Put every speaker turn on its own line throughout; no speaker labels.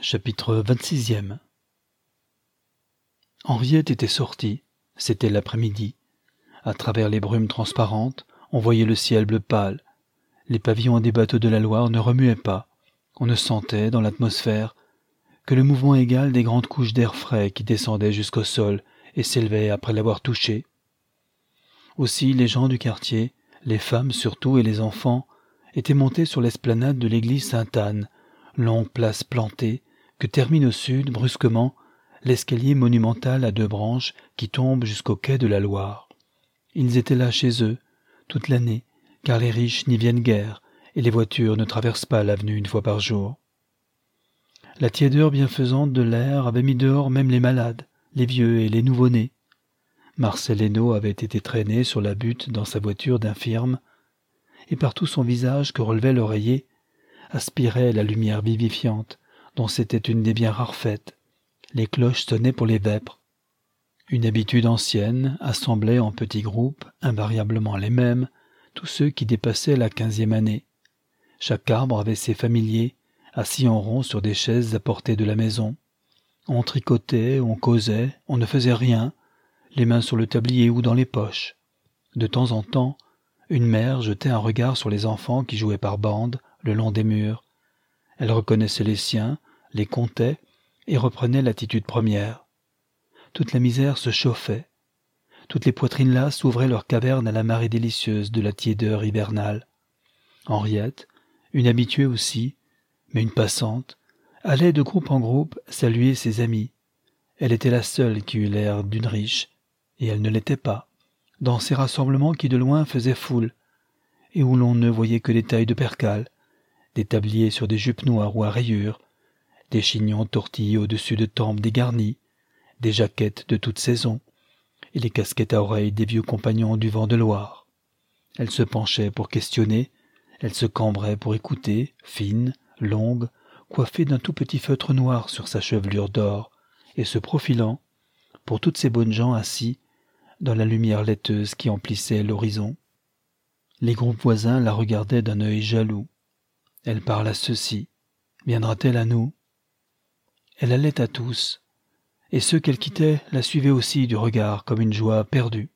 Chapitre 26e. Henriette était sortie, c'était l'après-midi. À travers les brumes transparentes, on voyait le ciel bleu pâle. Les pavillons des bateaux de la Loire ne remuaient pas. On ne sentait, dans l'atmosphère, que le mouvement égal des grandes couches d'air frais qui descendaient jusqu'au sol et s'élevaient après l'avoir touché. Aussi, les gens du quartier, les femmes surtout et les enfants, étaient montés sur l'esplanade de l'église Sainte-Anne, longue place plantée, que termine au sud, brusquement, l'escalier monumental à 2 branches qui tombe jusqu'au quai de la Loire. Ils étaient là chez eux, toute l'année, car les riches n'y viennent guère, et les voitures ne traversent pas l'avenue 1 fois par jour. La tiédeur bienfaisante de l'air avait mis dehors même les malades, les vieux et les nouveau-nés. Marcel Hénault avait été traîné sur la butte dans sa voiture d'infirme, et par tout son visage que relevait l'oreiller, aspirait la lumière vivifiante, dont c'était une des bien rares fêtes. Les cloches sonnaient pour les vêpres. Une habitude ancienne assemblait en petits groupes, invariablement les mêmes, tous ceux qui dépassaient la 15e année. Chaque arbre avait ses familiers, assis en rond sur des chaises à portée de la maison. On tricotait, on causait, on ne faisait rien, les mains sur le tablier ou dans les poches. De temps en temps, une mère jetait un regard sur les enfants qui jouaient par bandes le long des murs. Elle reconnaissait les siens, les comptait et reprenait l'attitude première. Toute la misère se chauffait. Toutes les poitrines lasses ouvraient leurs cavernes à la marée délicieuse de la tiédeur hivernale. Henriette, une habituée aussi, mais une passante, allait de groupe en groupe saluer ses amis. Elle était la seule qui eût l'air d'une riche, et elle ne l'était pas, dans ces rassemblements qui de loin faisaient foule, et où l'on ne voyait que des tailles de percale, des tabliers sur des jupes noires ou à rayures, des chignons tortillés au-dessus de tempes dégarnies, des jaquettes de toute saison, et les casquettes à oreilles des vieux compagnons du vent de Loire. Elle se penchait pour questionner, elle se cambrait pour écouter, fine, longue, coiffée d'un tout petit feutre noir sur sa chevelure d'or, et se profilant, pour toutes ces bonnes gens assis, dans la lumière laiteuse qui emplissait l'horizon. Les groupes voisins la regardaient d'un œil jaloux. Elle parle à ceux-ci, viendra-t-elle à nous? Elle allait à tous, et ceux qu'elle quittait la suivaient aussi du regard comme une joie perdue.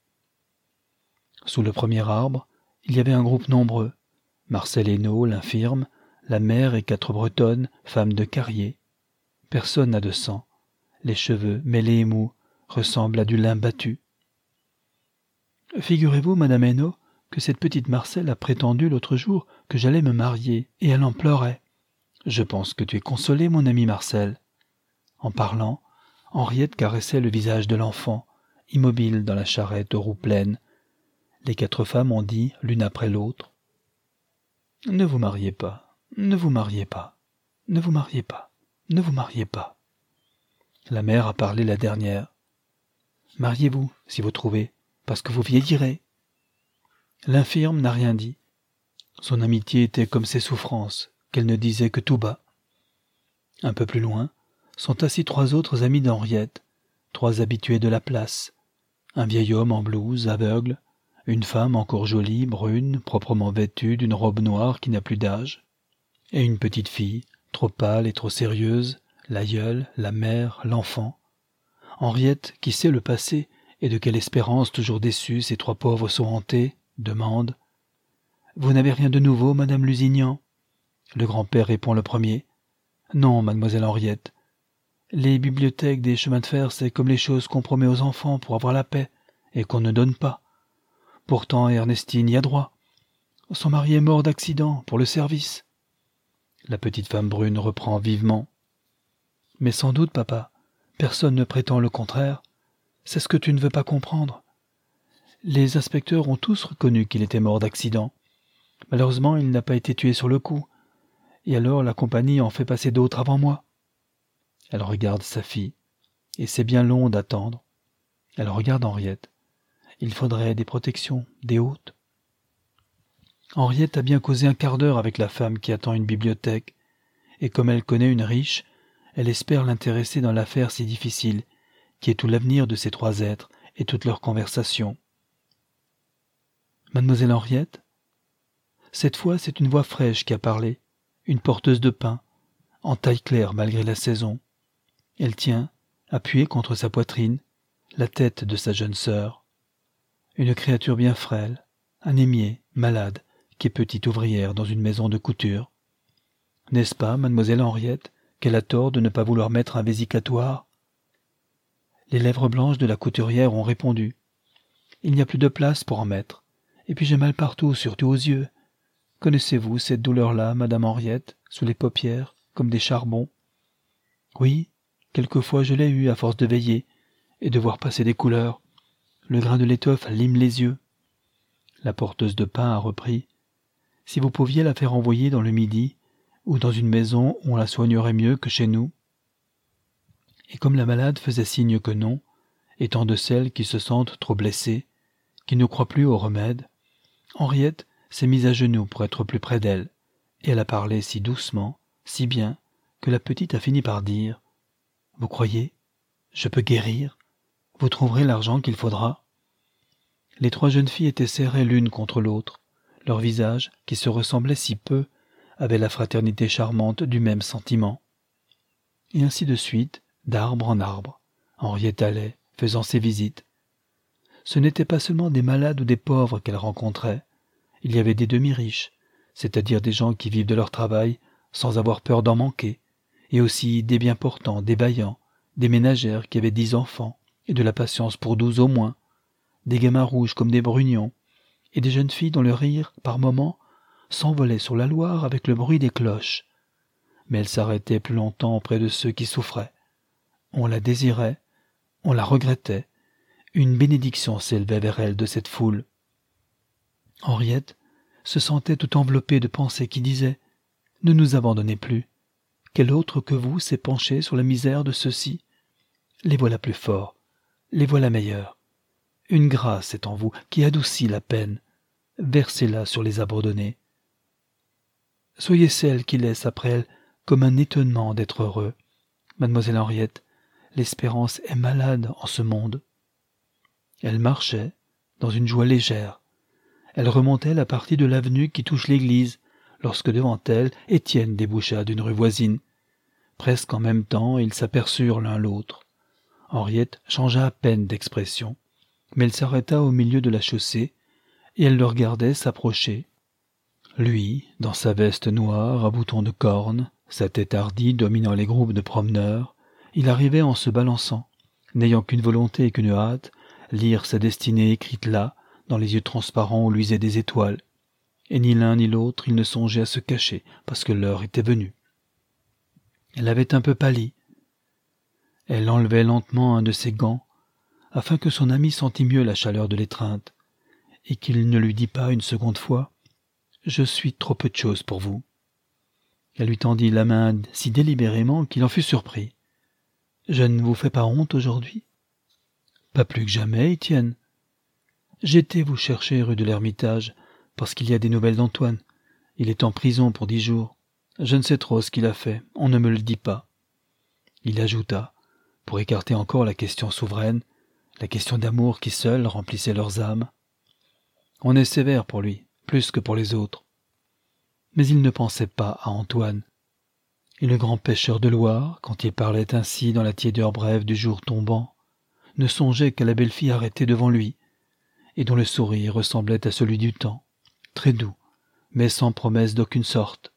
Sous le premier arbre, il y avait un groupe nombreux. Marcel Hénault, l'infirme, la mère et 4 bretonnes, femmes de carrier. Personne n'a de sang. Les cheveux, mêlés et mous, ressemblent à du lin battu. Figurez-vous, madame Hénault, que cette petite Marcel a prétendu l'autre jour que j'allais me marier, et elle en pleurait. Je pense que tu es consolé, mon ami Marcel. En parlant, Henriette caressait le visage de l'enfant, immobile dans la charrette aux roues pleines. Les 4 femmes ont dit, l'une après l'autre, « Ne vous mariez pas, ne vous mariez pas, ne vous mariez pas, ne vous mariez pas. » La mère a parlé la dernière. « Mariez-vous, si vous trouvez, parce que vous vieillirez. » L'infirme n'a rien dit. Son amitié était comme ses souffrances, qu'elle ne disait que tout bas. Un peu plus loin, sont assis 3 autres amis d'Henriette, 3 habitués de la place. Un vieil homme en blouse, aveugle, une femme encore jolie, brune, proprement vêtue d'une robe noire qui n'a plus d'âge, et une petite fille, trop pâle et trop sérieuse, l'aïeule, la mère, l'enfant. Henriette, qui sait le passé et de quelle espérance toujours déçue ces 3 pauvres sont hantés, demande « Vous n'avez rien de nouveau, madame Lusignan ?» Le grand-père répond le premier « Non, mademoiselle Henriette. Les bibliothèques des chemins de fer, c'est comme les choses qu'on promet aux enfants pour avoir la paix et qu'on ne donne pas. Pourtant, Ernestine y a droit. Son mari est mort d'accident pour le service. » La petite femme brune reprend vivement. « Mais sans doute, papa, personne ne prétend le contraire. C'est ce que tu ne veux pas comprendre. Les inspecteurs ont tous reconnu qu'il était mort d'accident. Malheureusement, il n'a pas été tué sur le coup. Et alors la compagnie en fait passer d'autres avant moi. » Elle regarde sa fille, et c'est bien long d'attendre. Elle regarde Henriette. Il faudrait des protections, des hôtes. Henriette a bien causé un quart d'heure avec la femme qui attend une bibliothèque, et comme elle connaît une riche, elle espère l'intéresser dans l'affaire si difficile, qui est tout l'avenir de ces 3 êtres et toute leur conversation. « Mademoiselle Henriette ?» Cette fois, c'est une voix fraîche qui a parlé, une porteuse de pain, en taille claire malgré la saison. Elle tient, appuyée contre sa poitrine, la tête de sa jeune sœur. Une créature bien frêle, anémiée, malade, qui est petite ouvrière dans une maison de couture. N'est-ce pas, mademoiselle Henriette, qu'elle a tort de ne pas vouloir mettre un vésicatoire ? Les lèvres blanches de la couturière ont répondu. Il n'y a plus de place pour en mettre. Et puis j'ai mal partout, surtout aux yeux. Connaissez-vous cette douleur-là, madame Henriette, sous les paupières, comme des charbons ? Oui, quelquefois je l'ai eue à force de veiller et de voir passer des couleurs. Le grain de l'étoffe lime les yeux. La porteuse de pain a repris. Si vous pouviez la faire envoyer dans le Midi, ou dans une maison où on la soignerait mieux que chez nous. Et comme la malade faisait signe que non, étant de celles qui se sentent trop blessées, qui ne croient plus au remède, Henriette s'est mise à genoux pour être plus près d'elle, et elle a parlé si doucement, si bien, que la petite a fini par dire « Vous croyez ? Je peux guérir ? Vous trouverez l'argent qu'il faudra ?» Les trois jeunes filles étaient serrées l'une contre l'autre. Leurs visages, qui se ressemblaient si peu, avaient la fraternité charmante du même sentiment. Et ainsi de suite, d'arbre en arbre, Henriette allait, faisant ses visites. Ce n'étaient pas seulement des malades ou des pauvres qu'elle rencontrait. Il y avait des demi-riches, c'est-à-dire des gens qui vivent de leur travail sans avoir peur d'en manquer, et aussi des bien portants, des vaillants, des ménagères qui avaient 10 enfants, et de la patience pour 12 au moins, des gamins rouges comme des brugnons, et des jeunes filles dont le rire, par moments, s'envolait sur la Loire avec le bruit des cloches. Mais elle s'arrêtait plus longtemps auprès de ceux qui souffraient. On la désirait, on la regrettait. Une bénédiction s'élevait vers elle de cette foule. Henriette se sentait tout enveloppée de pensées qui disaient « Ne nous abandonnez plus. Quel autre que vous s'est penché sur la misère de ceux-ci ? Les voilà plus forts, les voilà meilleurs. Une grâce est en vous qui adoucit la peine. Versez-la sur les abandonnés. Soyez celle qui laisse après elle comme un étonnement d'être heureux. Mademoiselle Henriette, l'espérance est malade en ce monde. » Elle marchait, dans une joie légère. Elle remontait la partie de l'avenue qui touche l'église, lorsque devant elle, Étienne déboucha d'une rue voisine. Presque en même temps, ils s'aperçurent l'un l'autre. Henriette changea à peine d'expression, mais elle s'arrêta au milieu de la chaussée, et elle le regardait s'approcher. Lui, dans sa veste noire à boutons de corne, sa tête hardie dominant les groupes de promeneurs, il arrivait en se balançant, n'ayant qu'une volonté et qu'une hâte, lire sa destinée écrite là, dans les yeux transparents où luisaient des étoiles. Et ni l'un ni l'autre, il ne songeait à se cacher, parce que l'heure était venue. Elle avait un peu pâli. Elle enlevait lentement un de ses gants, afin que son ami sentît mieux la chaleur de l'étreinte, et qu'il ne lui dit pas une seconde fois « Je suis trop peu de chose pour vous ». Elle lui tendit la main si délibérément qu'il en fut surpris. « Je ne vous fais pas honte aujourd'hui ?»« Pas plus que jamais, Étienne. J'étais vous chercher rue de l'Ermitage, parce qu'il y a des nouvelles d'Antoine. Il est en prison pour 10 jours. Je ne sais trop ce qu'il a fait, on ne me le dit pas. » Il ajouta, pour écarter encore la question souveraine, la question d'amour qui seule remplissait leurs âmes. « On est sévère pour lui, plus que pour les autres. » Mais il ne pensait pas à Antoine. Et le grand pêcheur de Loire, quand il parlait ainsi dans la tiédeur brève du jour tombant, ne songeait qu'à la belle fille arrêtée devant lui, et dont le sourire ressemblait à celui du temps, très doux, mais sans promesse d'aucune sorte.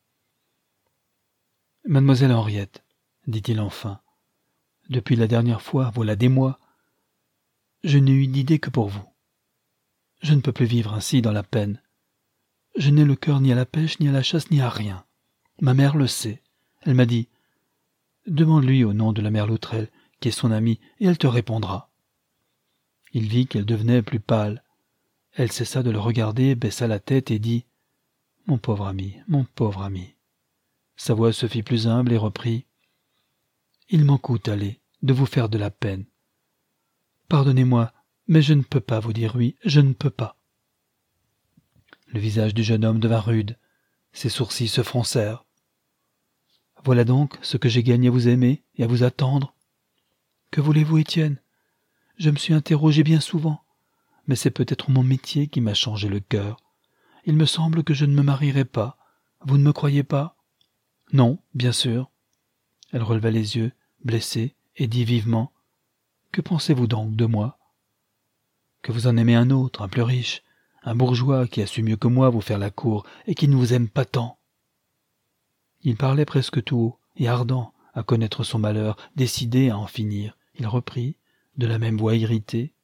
« Mademoiselle Henriette, dit-il enfin, depuis la dernière fois, voilà des mois, je n'ai eu d'idée que pour vous. Je ne peux plus vivre ainsi dans la peine. Je n'ai le cœur ni à la pêche, ni à la chasse, ni à rien. Ma mère le sait. Elle m'a dit « Demande-lui au nom de la mère Loutrel, qui est son amie, et elle te répondra. » Il vit qu'elle devenait plus pâle. Elle cessa de le regarder, baissa la tête et dit « Mon pauvre ami, mon pauvre ami. » Sa voix se fit plus humble et reprit « Il m'en coûte, allez, de vous faire de la peine. Pardonnez-moi, mais je ne peux pas vous dire oui, je ne peux pas. » Le visage du jeune homme devint rude, ses sourcils se froncèrent. « Voilà donc ce que j'ai gagné à vous aimer et à vous attendre. Que voulez-vous, Étienne ? Je me suis interrogé bien souvent, mais c'est peut-être mon métier qui m'a changé le cœur. Il me semble que je ne me marierai pas. Vous ne me croyez pas ? Non, bien sûr. Elle releva les yeux, blessée, et dit vivement. Que pensez-vous donc de moi? Que vous en aimez un autre, un plus riche, un bourgeois qui a su mieux que moi vous faire la cour et qui ne vous aime pas tant. Il parlait presque tout haut et ardent à connaître son malheur, décidé à en finir. Il reprit, de la même voix irritée.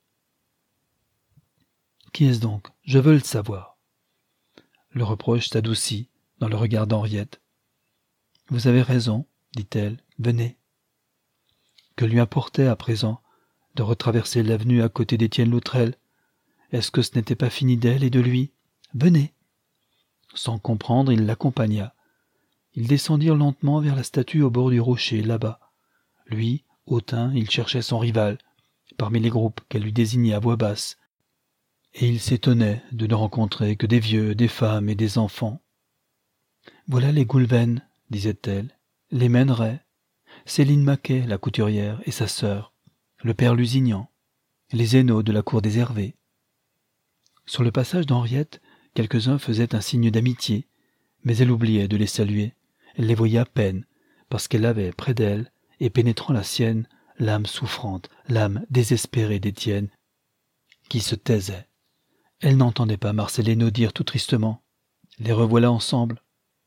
Qui est-ce donc? Je veux le savoir. Le reproche s'adoucit dans le regard d'Henriette. Vous avez raison, dit-elle, venez. Que lui importait à présent de retraverser l'avenue à côté d'Étienne Loutrel? Est-ce que ce n'était pas fini d'elle et de lui? Venez. Sans comprendre, il l'accompagna. Ils descendirent lentement vers la statue au bord du rocher, là-bas. Lui, hautain, il cherchait son rival, parmi les groupes qu'elle lui désignait à voix basse, et il s'étonnait de ne rencontrer que des vieux, des femmes et des enfants. « Voilà les Goulven, disait-elle, les Mèneray, Céline Maquet, la couturière, et sa sœur, le père Lusignan, les Hénaud de la cour des Hervé. » Sur le passage d'Henriette, quelques-uns faisaient un signe d'amitié, mais elle oubliait de les saluer. Elle les voyait à peine, parce qu'elle avait près d'elle, et pénétrant la sienne, l'âme souffrante, l'âme désespérée d'Étienne, qui se taisait. Elle n'entendait pas Marcel Hénaud dire tout tristement « Les revoilà ensemble ».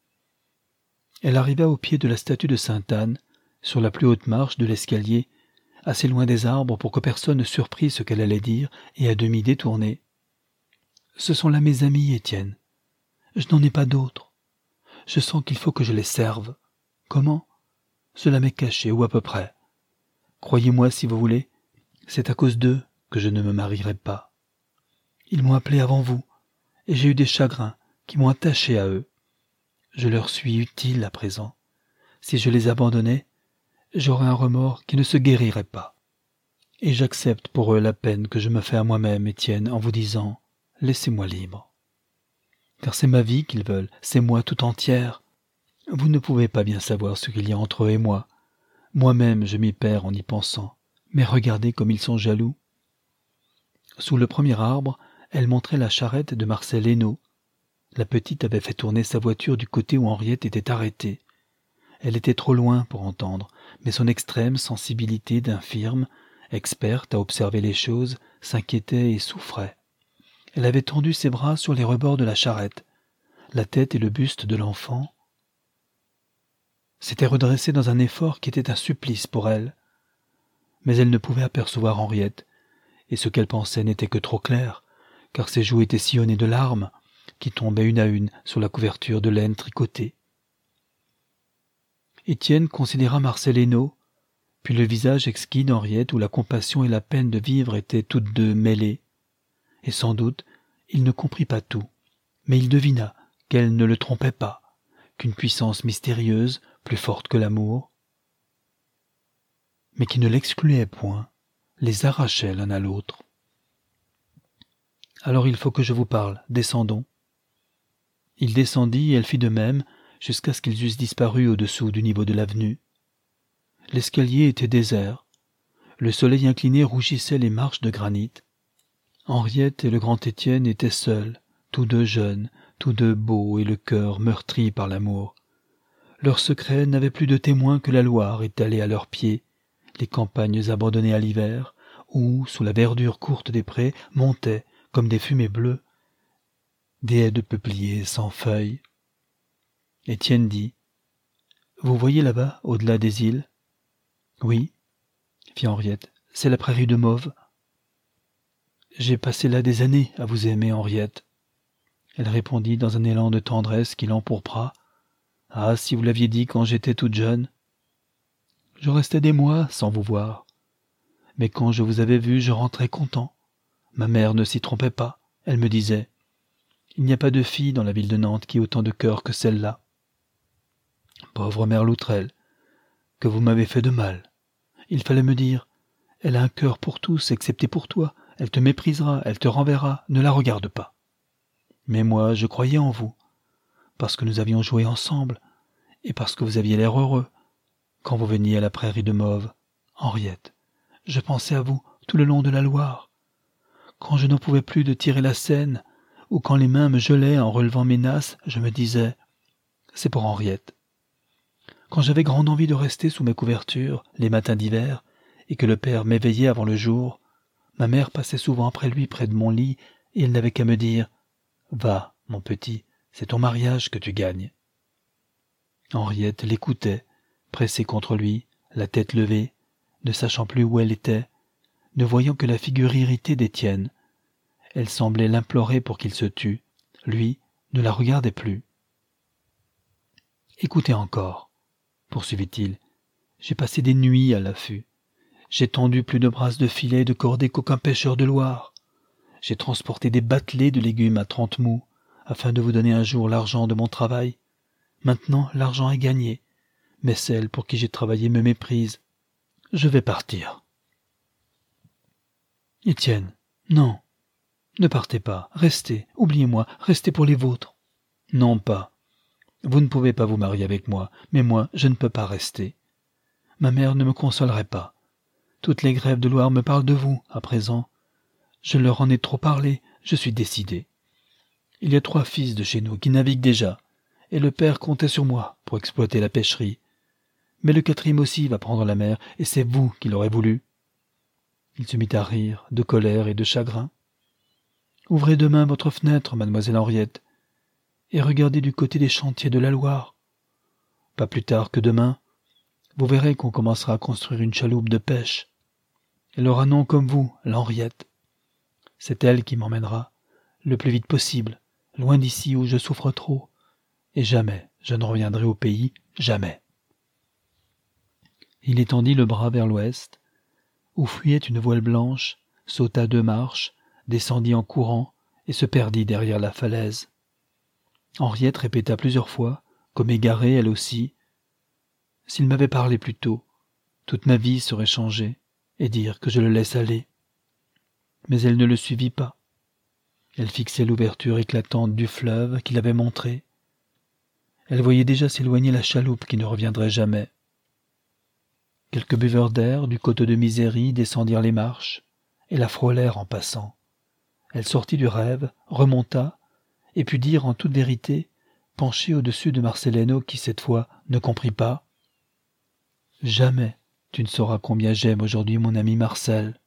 Elle arriva au pied de la statue de Sainte-Anne, sur la plus haute marche de l'escalier, assez loin des arbres pour que personne ne surprît ce qu'elle allait dire, et à demi détournée. « Ce sont là mes amis, Étienne. Je n'en ai pas d'autres. Je sens qu'il faut que je les serve. Comment? Cela m'est caché, ou à peu près. Croyez-moi si vous voulez, c'est à cause d'eux que je ne me marierai pas. Ils m'ont appelé avant vous, et j'ai eu des chagrins qui m'ont attaché à eux. Je leur suis utile à présent. Si je les abandonnais, j'aurais un remords qui ne se guérirait pas. Et j'accepte pour eux la peine que je me fais à moi-même, Étienne, en vous disant « Laissez-moi libre. » Car c'est ma vie qu'ils veulent, c'est moi tout entière. Vous ne pouvez pas bien savoir ce qu'il y a entre eux et moi. Moi-même, je m'y perds en y pensant. Mais regardez comme ils sont jaloux. Sous le premier arbre, elle montrait la charrette de Marcel Hénaud. La petite avait fait tourner sa voiture du côté où Henriette était arrêtée. Elle était trop loin pour entendre, mais son extrême sensibilité d'infirme, experte à observer les choses, s'inquiétait et souffrait. Elle avait tendu ses bras sur les rebords de la charrette. La tête et le buste de l'enfant s'étaient redressés dans un effort qui était un supplice pour elle. Mais elle ne pouvait apercevoir Henriette, et ce qu'elle pensait n'était que trop clair, car ses joues étaient sillonnées de larmes qui tombaient une à une sur la couverture de laine tricotée. Étienne considéra Marcel Hénaud, puis le visage exquis d'Henriette où la compassion et la peine de vivre étaient toutes deux mêlées. Et sans doute, il ne comprit pas tout, mais il devina qu'elle ne le trompait pas, qu'une puissance mystérieuse, plus forte que l'amour, mais qui ne l'excluait point, les arrachait l'un à l'autre. « Alors il faut que je vous parle, descendons. » Il descendit et elle fit de même, jusqu'à ce qu'ils eussent disparu au-dessous du niveau de l'avenue. L'escalier était désert. Le soleil incliné rougissait les marches de granit. Henriette et le grand Étienne étaient seuls, tous deux jeunes, tous deux beaux et le cœur meurtri par l'amour. Leur secret n'avait plus de témoins que la Loire étalée à leurs pieds, les campagnes abandonnées à l'hiver, où, sous la verdure courte des prés, montaient, comme des fumées bleues, des haies de peupliers sans feuilles. Étienne dit « Vous voyez là-bas, au-delà des îles ?»« Oui, » fit Henriette, « c'est la prairie de Mauve. » « J'ai passé là des années à vous aimer, Henriette. » Elle répondit dans un élan de tendresse qui l'empourpra. « Ah, si vous l'aviez dit quand j'étais toute jeune. » Je restais des mois sans vous voir. Mais quand je vous avais vu, je rentrais content. Ma mère ne s'y trompait pas. Elle me disait « Il n'y a pas de fille dans la ville de Nantes qui ait autant de cœur que celle-là. » Pauvre mère Loutrel, que vous m'avez fait de mal. Il fallait me dire « Elle a un cœur pour tous, excepté pour toi. Elle te méprisera, elle te renverra, ne la regarde pas. » Mais moi, je croyais en vous, parce que nous avions joué ensemble, et parce que vous aviez l'air heureux. Quand vous veniez à la prairie de Mauve, Henriette, je pensais à vous tout le long de la Loire. Quand je n'en pouvais plus de tirer la Seine, ou quand les mains me gelaient en relevant mes nasses, je me disais « C'est pour Henriette. » Quand j'avais grande envie de rester sous mes couvertures, les matins d'hiver, et que le père m'éveillait avant le jour, ma mère passait souvent après lui près de mon lit, et elle n'avait qu'à me dire « Va, mon petit, c'est ton mariage que tu gagnes. » Henriette l'écoutait, pressée contre lui, la tête levée, ne sachant plus où elle était, ne voyant que la figure irritée d'Étienne. Elle semblait l'implorer pour qu'il se tût. Lui ne la regardait plus. « Écoutez encore, » poursuivit-il, « j'ai passé des nuits à l'affût. J'ai tendu plus de brasses de filets et de cordées qu'aucun pêcheur de Loire. J'ai transporté des batelets de légumes à 30 mous, afin de vous donner un jour l'argent de mon travail. Maintenant, l'argent est gagné, mais celle pour qui j'ai travaillé me méprise. Je vais partir. » « Étienne, non, ne partez pas, restez, oubliez-moi, restez pour les vôtres. »« Non pas. Vous ne pouvez pas vous marier avec moi, mais moi, je ne peux pas rester. Ma mère ne me consolerait pas. Toutes les grèves de Loire me parlent de vous, à présent. Je leur en ai trop parlé, je suis décidé. Il y a 3 fils de chez nous qui naviguent déjà, et le père comptait sur moi pour exploiter la pêcherie. Mais le 4e aussi va prendre la mer, et c'est vous qui l'aurez voulu. » Il se mit à rire, de colère et de chagrin. « Ouvrez demain votre fenêtre, mademoiselle Henriette, et regardez du côté des chantiers de la Loire. Pas plus tard que demain, vous verrez qu'on commencera à construire une chaloupe de pêche. Elle aura nom comme vous, l'Henriette. C'est elle qui m'emmènera, le plus vite possible, loin d'ici où je souffre trop, et jamais je ne reviendrai au pays, jamais. » Il étendit le bras vers l'ouest, où fuyait une voile blanche, sauta 2 marches, descendit en courant et se perdit derrière la falaise. Henriette répéta plusieurs fois, comme égarée elle aussi, « S'il m'avait parlé plus tôt, toute ma vie serait changée, et dire que je le laisse aller. » Mais elle ne le suivit pas. Elle fixait l'ouverture éclatante du fleuve qu'il avait montrée. Elle voyait déjà s'éloigner la chaloupe qui ne reviendrait jamais. Quelques buveurs d'air du coteau de Misery descendirent les marches et la frôlèrent en passant. Elle sortit du rêve, remonta, et put dire en toute vérité, penchée au-dessus de Marceleno qui, cette fois, ne comprit pas. « Jamais tu ne sauras combien j'aime aujourd'hui mon ami Marcel.